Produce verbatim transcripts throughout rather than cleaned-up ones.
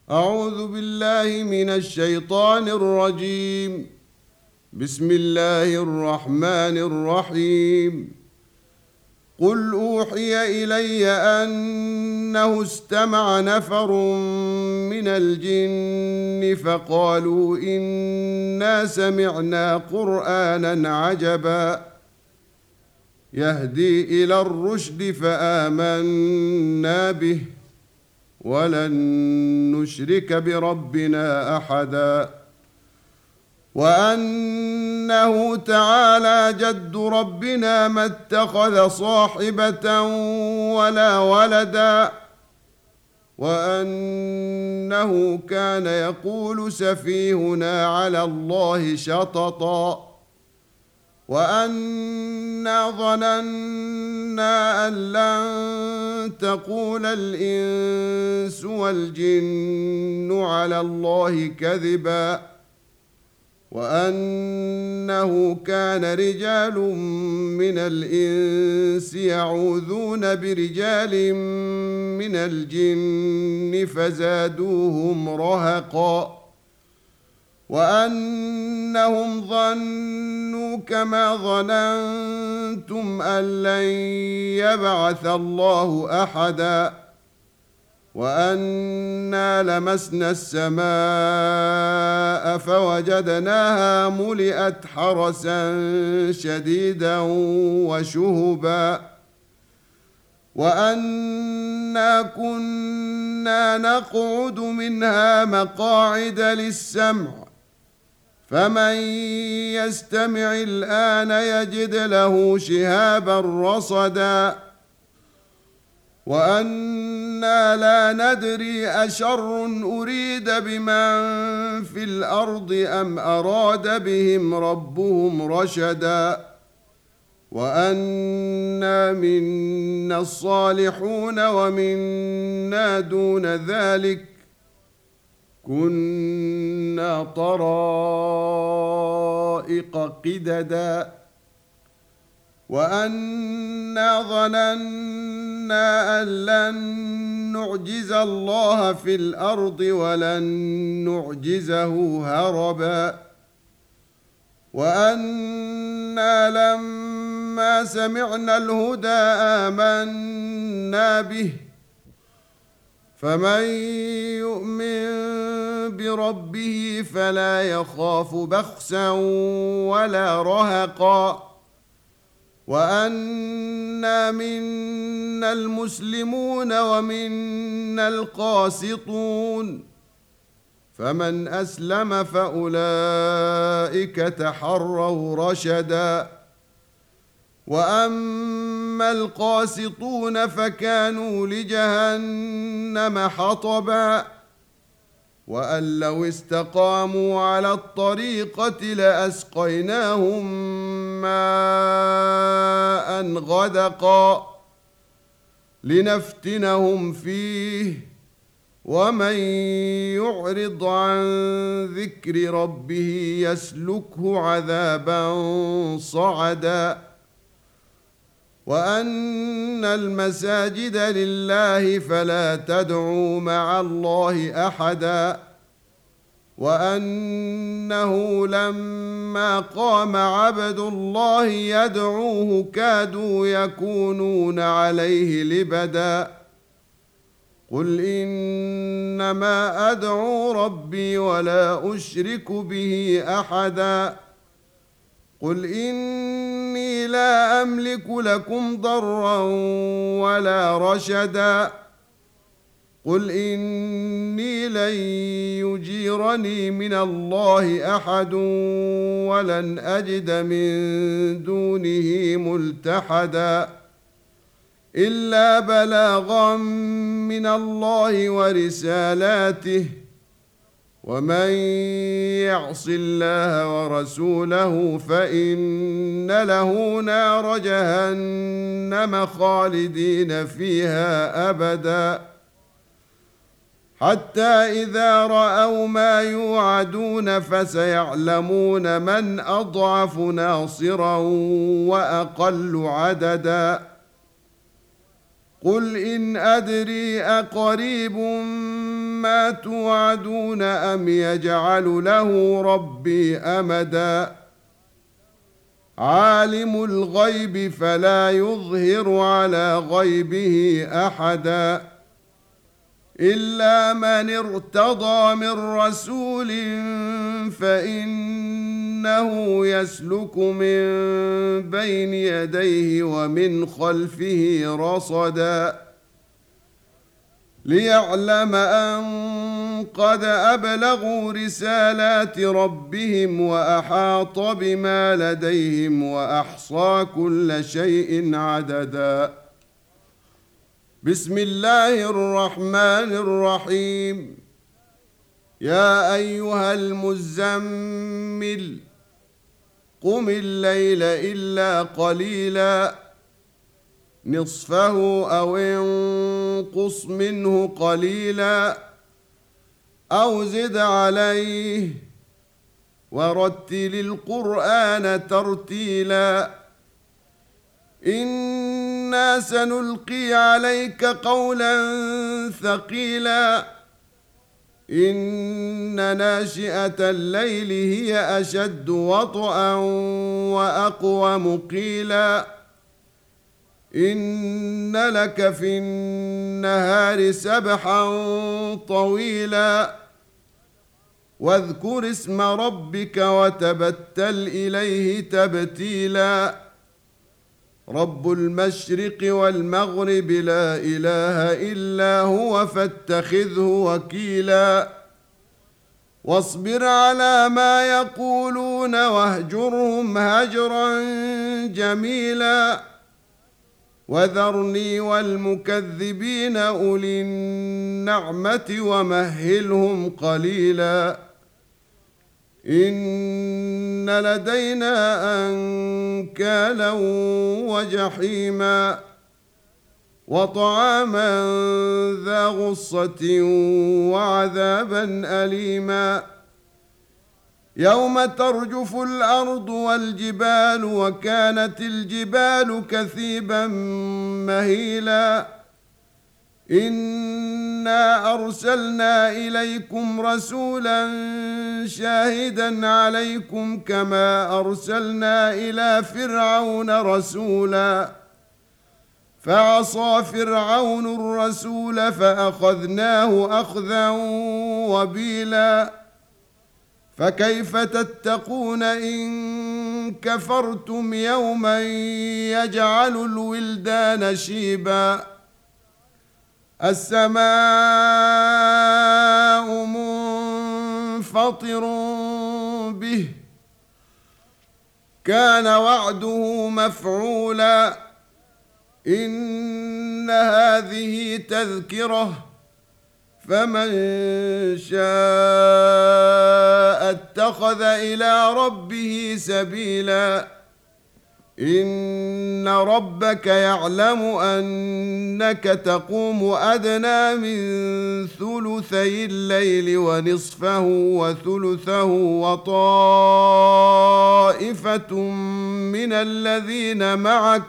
أعوذ بالله من الشيطان الرجيم. بسم الله الرحمن الرحيم. قل أوحي إلي أنه استمع نفر من الجن فقالوا إنا سمعنا قرآنا عجبا يهدي إلى الرشد فآمنا به ولن نشرك بربنا أحدا وأنه تعالى جد ربنا ما اتخذ صاحبة ولا ولدا وأنه كان يقول سفيهنا على الله شططا وأنا ظننا أن لن تقول الإنس والجن على الله كذبا وأنه كان رجال من الإنس يعوذون برجال من الجن فزادوهم رهقا وأنهم ظنوا كما ظننتم أن لن يبعث الله أحدا وأنا لمسنا السماء فوجدناها ملئت حرسا شديدا وشهبا وأنا كنا نقعد منها مقاعد للسمع فمن يستمع الآن يجد له شهابا رصدا وأنا لا ندري أشر أريد بمن في الأرض أم أراد بهم ربهم رشدا وأنا منا الصالحون ومنا دون ذلك كنا طرائق قددا وأنا ظننا أن لن نعجز الله في الأرض ولن نعجزه هربا وأنا لما سمعنا الهدى آمنا به فمن يؤمن بربه فلا يخاف بخسا ولا رهقا وأنا منا المسلمون ومنا القاسطون فمن أسلم فأولئك تحروا رشدا وأما القاسطون فكانوا لجهنم حطبا وأن لو استقاموا على الطريقة لأسقيناهم ماء غدقا لنفتنهم فيه ومن يعرض عن ذكر ربه يسلكه عذابا صعدا وأن المساجد لله فلا تدعوا مع الله أحدا وأنه لما قام عبد الله يدعوه كادوا يكونون عليه لبدا قل إنما أدعو ربي ولا أشرك به أحدا قل إني لا أملك لكم ضرا ولا رشدا قل إني لن يجيرني من الله أحد ولن أجد من دونه ملتحدا إلا بلاغا من الله ورسالاته ومن يعص الله ورسوله فإن له نار جهنم خالدين فيها أبدا حتى إذا رأوا ما يوعدون فسيعلمون من أضعف ناصرا وأقل عددا قل إن أدري أقريب ما توعدون أم يجعل له ربي أمدا عالم الغيب فلا يظهر على غيبه أحدا إلا من ارتضى من رسول فإنه يسلك من بين يديه ومن خلفه رصدا ليعلم أن قد أبلغوا رسالات ربهم وأحاط بما لديهم وأحصى كل شيء عددا بسم الله الرحمن الرحيم يا أيها المزمل قم الليل إلا قليلا نصفه أو انقص منه قليلا أو زد عليه ورتل القرآن ترتيلا إنا سنلقي عليك قولا ثقيلا إن ناشئة الليل هي أشد وطئا وأقوم قيلا إن لك في النهار سبحا طويلا واذكر اسم ربك وتبتل إليه تبتيلا رب المشرق والمغرب لا إله إلا هو فاتخذه وكيلا واصبر على ما يقولون واهجرهم هجرا جميلا وذرني والمكذبين أولي النعمة ومهلهم قليلا إن لدينا أنكالا وجحيما وطعاما ذا غصة وعذابا أليما يوم ترجف الأرض والجبال وكانت الجبال كثيبا مهيلا إنا أرسلنا إليكم رسولا شاهدا عليكم كما أرسلنا إلى فرعون رسولا فعصى فرعون الرسول فأخذناه أخذا وبيلا فكيف تتقون إن كفرتم يوما يجعل الولدان شيبا السماء منفطر به كان وعده مفعولا إن هذه تذكرة فمن شاء اتخذ إلى ربه سبيلا إن ربك يعلم أنك تقوم أدنى من ثلثي الليل ونصفه وثلثه وطائفة من الذين معك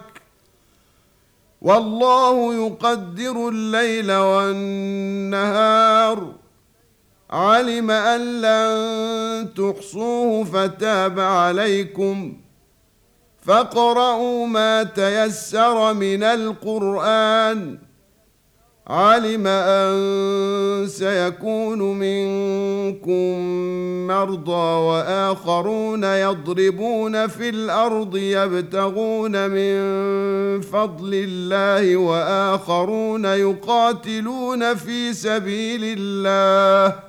والله يقدر الليل والنهار علم أن لن تحصوه فتاب عليكم فاقرؤوا ما تيسر من القرآن علم أن سيكون منكم مرضى وآخرون يضربون في الأرض يبتغون من فضل الله وآخرون يقاتلون في سبيل الله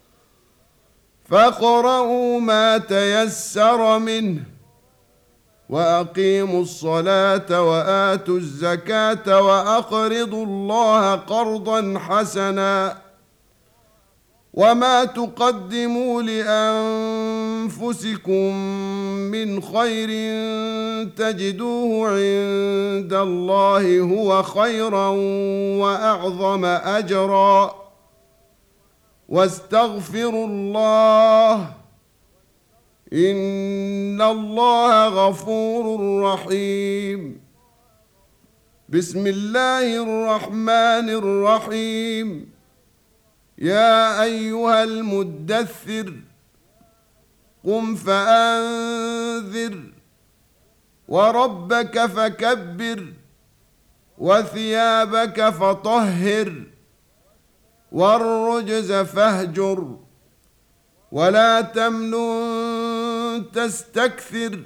فاقرؤوا ما تيسر منه وأقيموا الصلاة وآتوا الزكاة وأقرضوا الله قرضا حسنا وما تقدموا لأنفسكم من خير تجدوه عند الله هو خيرا وأعظم أجرا واستغفروا الله إن الله غفور رحيم بسم الله الرحمن الرحيم يا أيها المدثر قم فأنذر وربك فكبر وثيابك فطهر والرجز فاهجر ولا تمنن تستكثر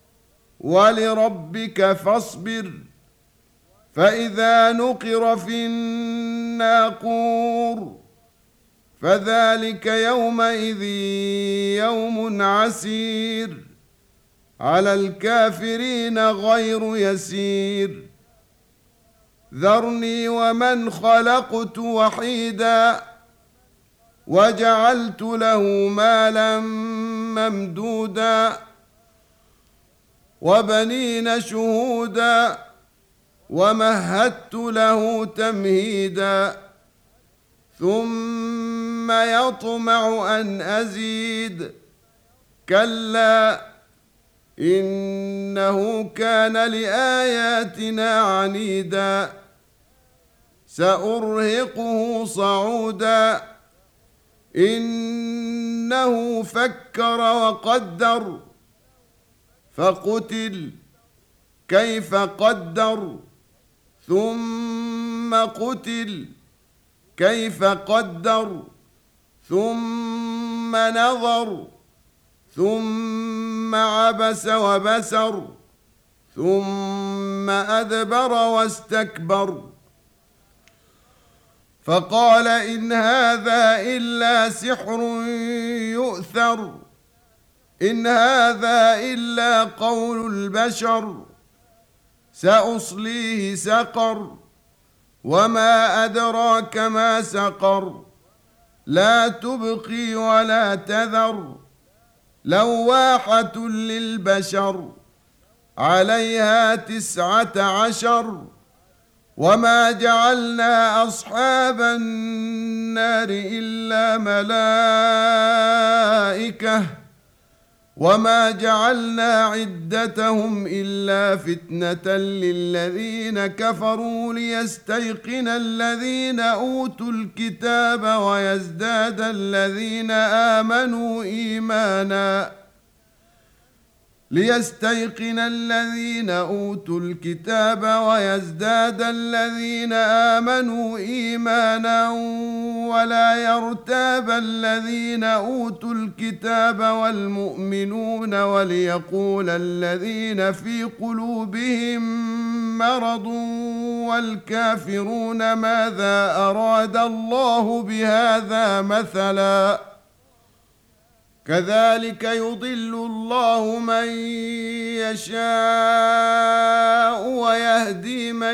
ولربك فاصبر فإذا نقر في الناقور فذلك يومئذ يوم عسير على الكافرين غير يسير ذرني ومن خلقت وحيدا وجعلت له مالا ممدودا وبنين شهودا ومهدت له تمهيدا ثم يطمع أن أزيد كلا إنه كان لآياتنا عنيدا سأرهقه صعودا إنه فكر وقدر فقتل كيف قدر ثم قتل كيف قدر ثم نظر ثم عبس وبسر ثم أدبر واستكبر فقال إن هذا إلا سحر يؤثر إن هذا إلا قول البشر سأصليه سقر وما أدراك ما سقر لا تبقي ولا تذر لواحة للبشر عليها تسعة عشر وما جعلنا أصحاب النار إلا ملائكة وما جعلنا عدتهم إلا فتنة للذين كفروا ليستيقن الذين أوتوا الكتاب ويزداد الذين آمنوا إيمانا ليستيقن الذين أوتوا الكتاب ويزداد الذين آمنوا إيمانا ولا يرتاب الذين أوتوا الكتاب والمؤمنون وليقول الذين في قلوبهم مرض والكافرون ماذا أراد الله بهذا مثلا كذلك يضل الله من يشاء ويهدي من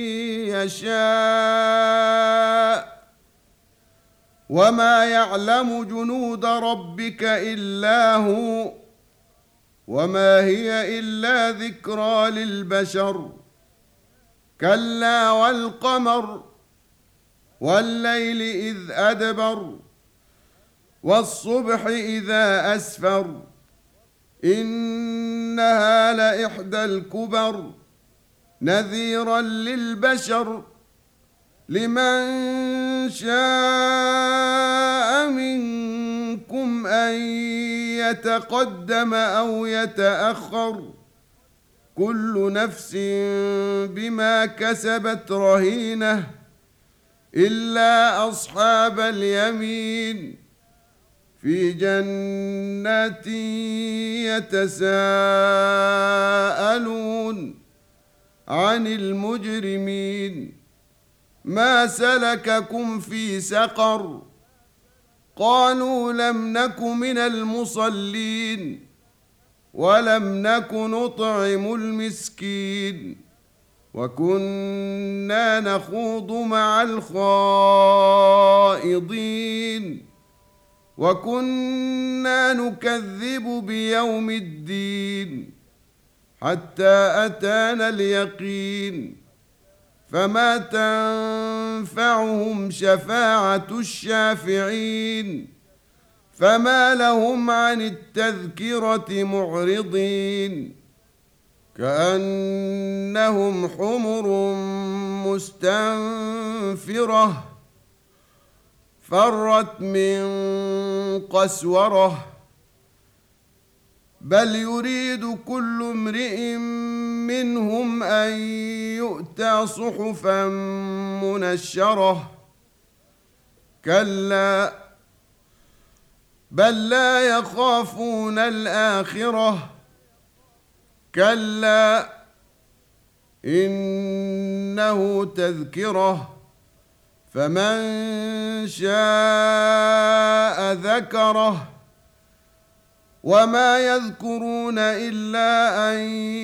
يشاء وما يعلم جنود ربك إلا هو وما هي إلا ذكرى للبشر كلا والقمر والليل إذ أدبر والصبح إذا أسفر إنها لإحدى الكبر نذيرا للبشر لمن شاء منكم أن يتقدم أو يتأخر كل نفس بما كسبت رهينة إلا أصحاب اليمين في جنات يتساءلون عن المجرمين ما سلككم في سقر قالوا لم نك من المصلين ولم نك نطعم المسكين وكنا نخوض مع الخائضين وكنا نكذب بيوم الدين حتى أتانا اليقين فما تنفعهم شفاعة الشافعين فما لهم عن التذكرة معرضين كأنهم حمر مستنفرة فرت من قسورة بل يريد كل امرئ منهم أن يؤتى صحفا منشرة كلا بل لا يخافون الآخرة كلا إنه تذكرة فمن شاء ذكره وما يذكرون إلا أن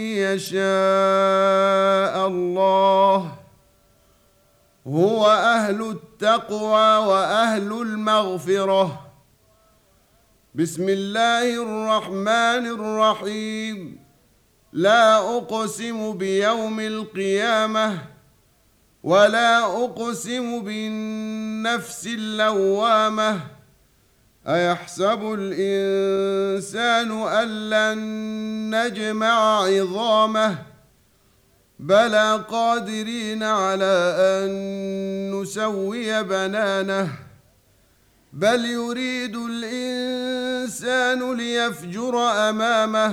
يشاء الله هو أهل التقوى وأهل المغفرة. بسم الله الرحمن الرحيم. لا أقسم بيوم القيامة ولا أقسم بالنفس اللوامة أيحسب الإنسان أن لن نجمع عظامه بلى قادرين على أن نسوي بنانه بل يريد الإنسان ليفجر أمامه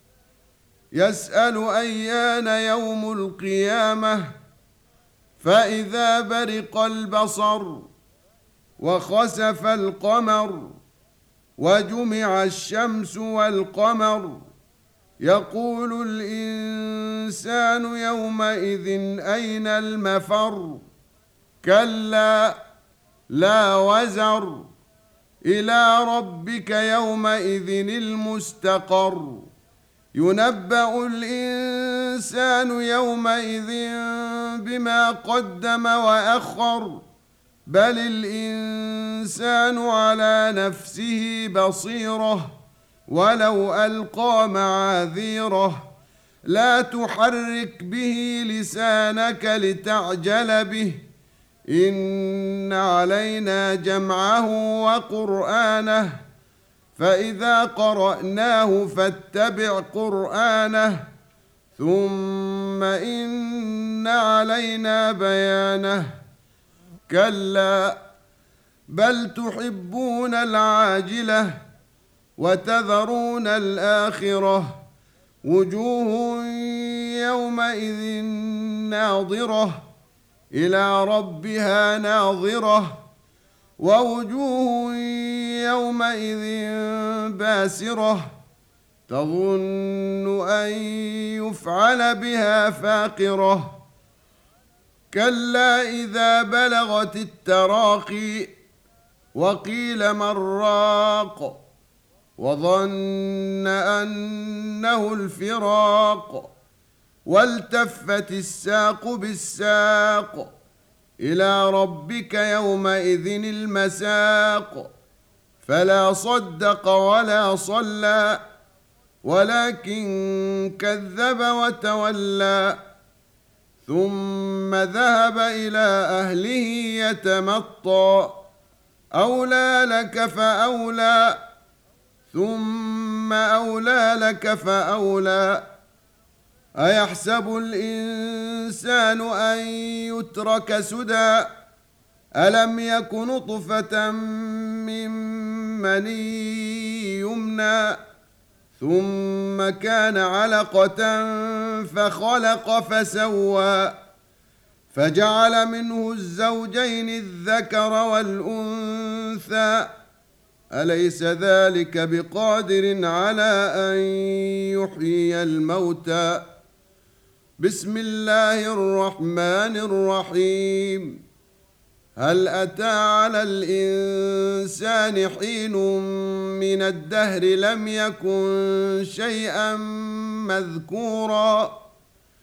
يسأل أيان يوم القيامة فإذا برق البصر وخسف القمر وجمع الشمس والقمر يقول الإنسان يومئذ أين المفر كلا لا وزر إلى ربك يومئذ المستقر ينبأ الإنسان يومئذ بما قدم وأخر بل الإنسان على نفسه بصيرة ولو ألقى معاذيره لا تحرك به لسانك لتعجل به إن علينا جمعه وقرآنه فإذا قرأناه فاتبع قرآنه ثم إن علينا بيانه كلا بل تحبون العاجلة وتذرون الآخرة وجوه يومئذ ناظرة إلى ربها ناظرة ووجوه يومئذ باسرة تظن أن يفعل بها فاقرة كلا إذا بلغت التراقي وقيل من راق وظن أنه الفراق والتفت الساق بالساق إلى ربك يومئذ المساق فلا صدق ولا صلى ولكن كذب وتولى ثم ذهب إلى أهله يتمطى أولى لك فأولى ثم أولى لك فأولى أيحسب الإنسان أن يترك سدى ألم يك نطفة من مني يمنى ثم كان علقة فخلق فسوى فجعل منه الزوجين الذكر والأنثى أليس ذلك بقادر على أن يحيي الموتى بسم الله الرحمن الرحيم هل أتى على الإنسان حين من الدهر لم يكن شيئا مذكورا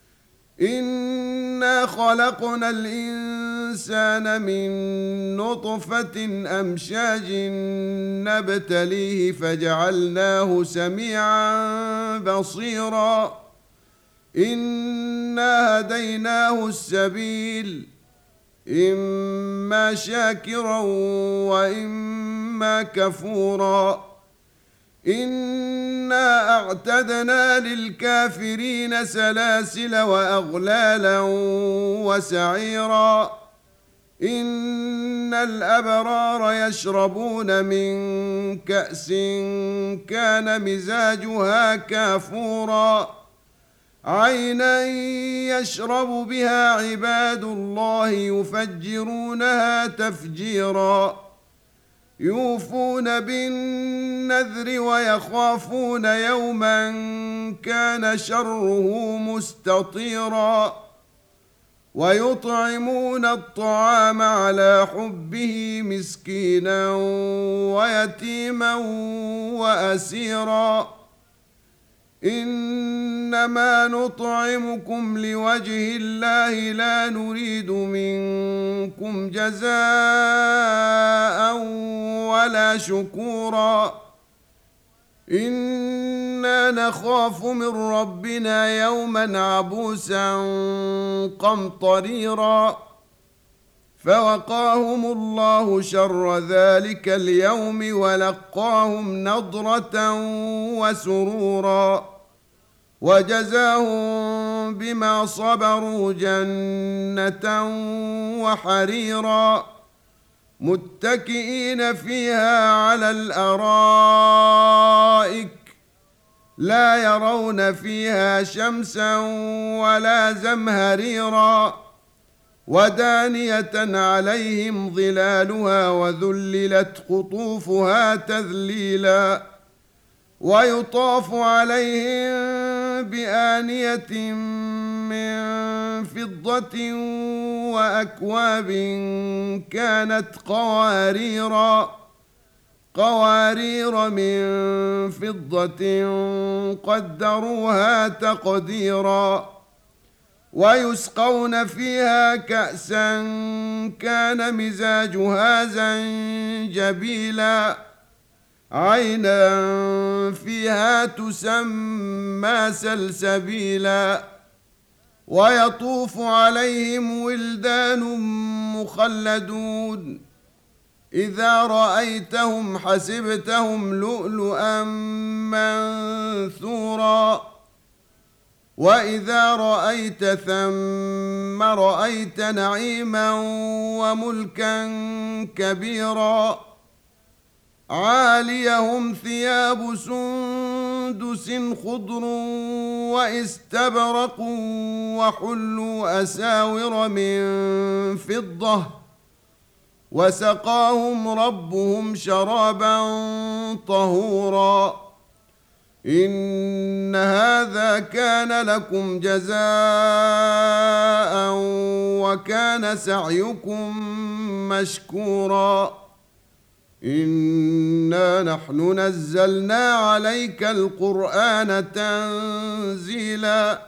إنا خلقنا الإنسان من نطفة أمشاج نبتليه فجعلناه سميعا بصيرا إنا هديناه السبيل إما شاكرا وإما كفورا إنا أعتدنا للكافرين سلاسل وأغلالا وسعيرا إن الأبرار يشربون من كأس كان مزاجها كافورا عينا يشرب بها عباد الله يفجرونها تفجيرا يوفون بالنذر ويخافون يوما كان شره مستطيرا ويطعمون الطعام على حبه مسكينا ويتيما وأسيرا إنما نطعمكم لوجه الله لا نريد منكم جزاء ولا شكورا إنا نخاف من ربنا يوما عبوسا قمطريرا فوقاهم الله شر ذلك اليوم ولقاهم نضرة وسرورا وجزاهم بما صبروا جنة وحريرا متكئين فيها على الأرائك لا يرون فيها شمسا ولا زمهريرا ودانية عليهم ظلالها وذللت قطوفها تذليلا ويطاف عليهم بآنية من فضة وأكواب كانت قواريرا قوارير من فضة قدروها تقديرا ويسقون فيها كأسا كان مزاجها زنجبيلا عينا فيها تسمى سلسبيلا ويطوف عليهم ولدان مخلدون إذا رأيتهم حسبتهم لؤلؤا منثورا وإذا رأيت ثم رأيت نعيما وملكا كبيرا عاليهم ثياب سندس خضر واستبرق وحلوا أساور من فضة وسقاهم ربهم شرابا طهورا إن هذا كان لكم جزاء وكان سعيكم مشكورا إنا نحن نزلنا عليك القرآن تنزيلا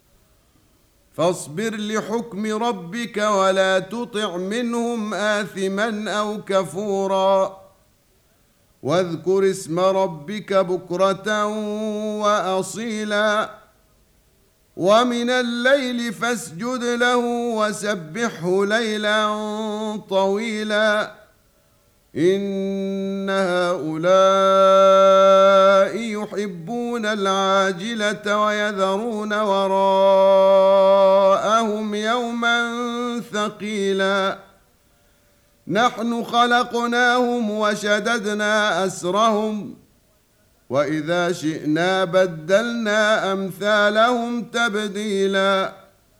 فاصبر لحكم ربك ولا تطع منهم آثما أو كفورا واذكر اسم ربك بكرة وأصيلا ومن الليل فاسجد له وسبحه ليلا طويلا إن هؤلاء يحبون العاجلة ويذرون وراءهم يوما ثقيلا نحن خلقناهم وشددنا أسرهم وإذا شئنا بدلنا أمثالهم تبديلا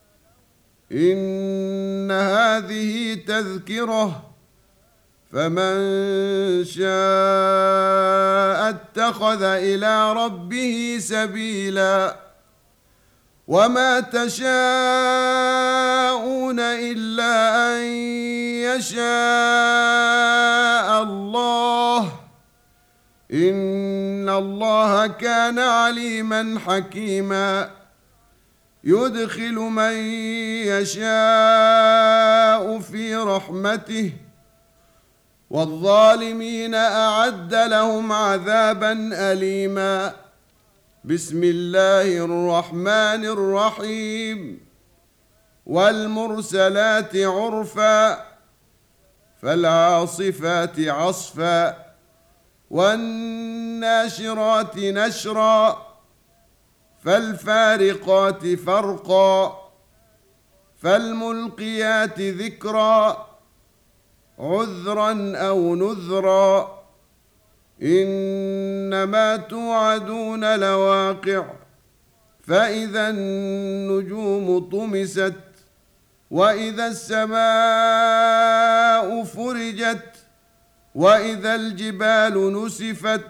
إن هذه تذكرة فمن شاء اتخذ إلى ربه سبيلا وما تشاءون إلا أن يشاء الله إن الله كان عليما حكيما يدخل من يشاء في رحمته والظالمين أعد لهم عذابا أليما بسم الله الرحمن الرحيم والمرسلات عرفا فالعاصفات عصفا والناشرات نشرا فالفارقات فرقا فالملقيات ذكرا عذرا أو نذرا إنما توعدون لواقع فإذا النجوم طمست وإذا السماء فرجت وإذا الجبال نسفت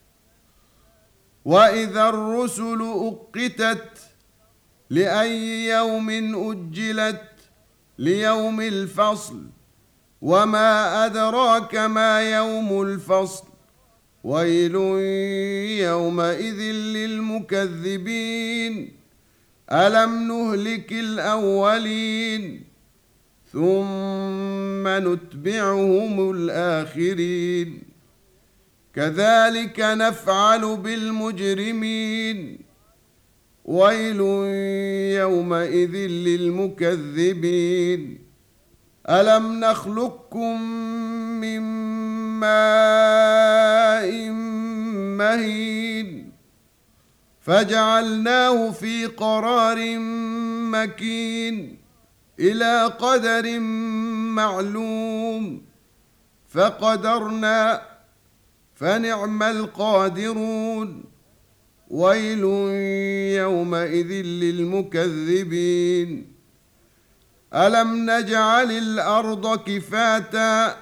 وإذا الرسل أقتت لأي يوم أجلت ليوم الفصل وما أدراك ما يوم الفصل ويل يومئذ للمكذبين ألم نهلك الأولين ثم نتبعهم الآخرين كذلك نفعل بالمجرمين ويل يومئذ للمكذبين ألم نخلقكم من ماء مهين فجعلناه في قرار مكين إلى قدر معلوم فقدرنا فنعم القادرون ويل يومئذ للمكذبين ألم نجعل الأرض كفاتا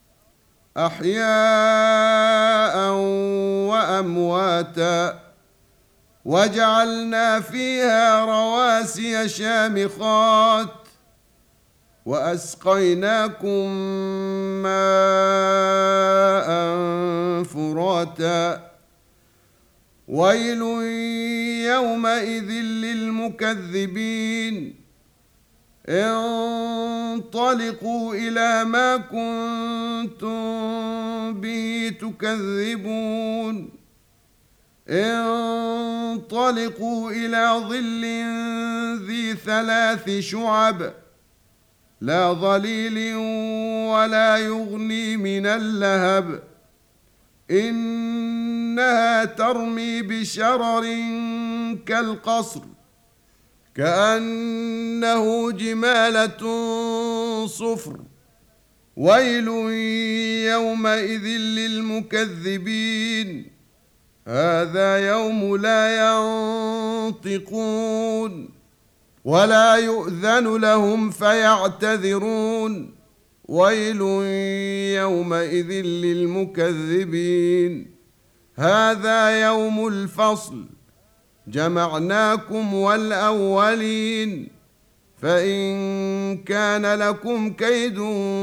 أحياء وأمواتا وجعلنا فيها رواسي شامخات وأسقيناكم ماء فراتا ويل يومئذ للمكذبين انطلقوا إلى ما كنتم به تكذبون انطلقوا إلى ظل ذي ثلاث شعب لا ظليل ولا يغني من اللهب إنها ترمي بشرر كالقصر كأنه جمالة صفر ويل يومئذ للمكذبين هذا يوم لا ينطقون ولا يؤذن لهم فيعتذرون ويل يومئذ للمكذبين هذا يوم الفصل جمعناكم والأولين فإن كان لكم كيد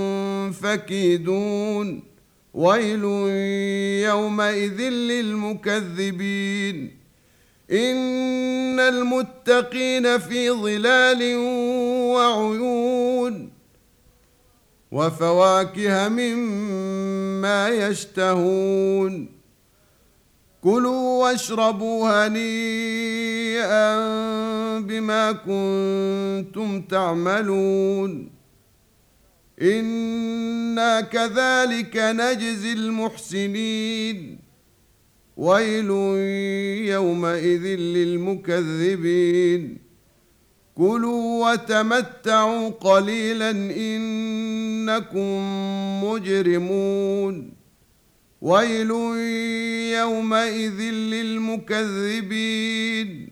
فكيدون ويل يومئذ للمكذبين إن المتقين في ظلال وعيون وفواكه مما يشتهون كلوا واشربوا هنيئا بما كنتم تعملون إنا كذلك نجزي المحسنين ويل يومئذ للمكذبين كلوا وتمتعوا قليلا إنكم مجرمون ويل يومئذ للمكذبين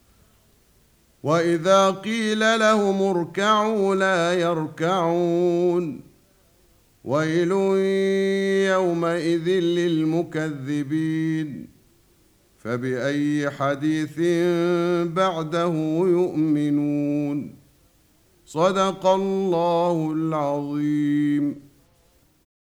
وإذا قيل لهم اركعوا لا يركعون ويل يومئذ للمكذبين فبأي حديث بعده يؤمنون صدق الله العظيم.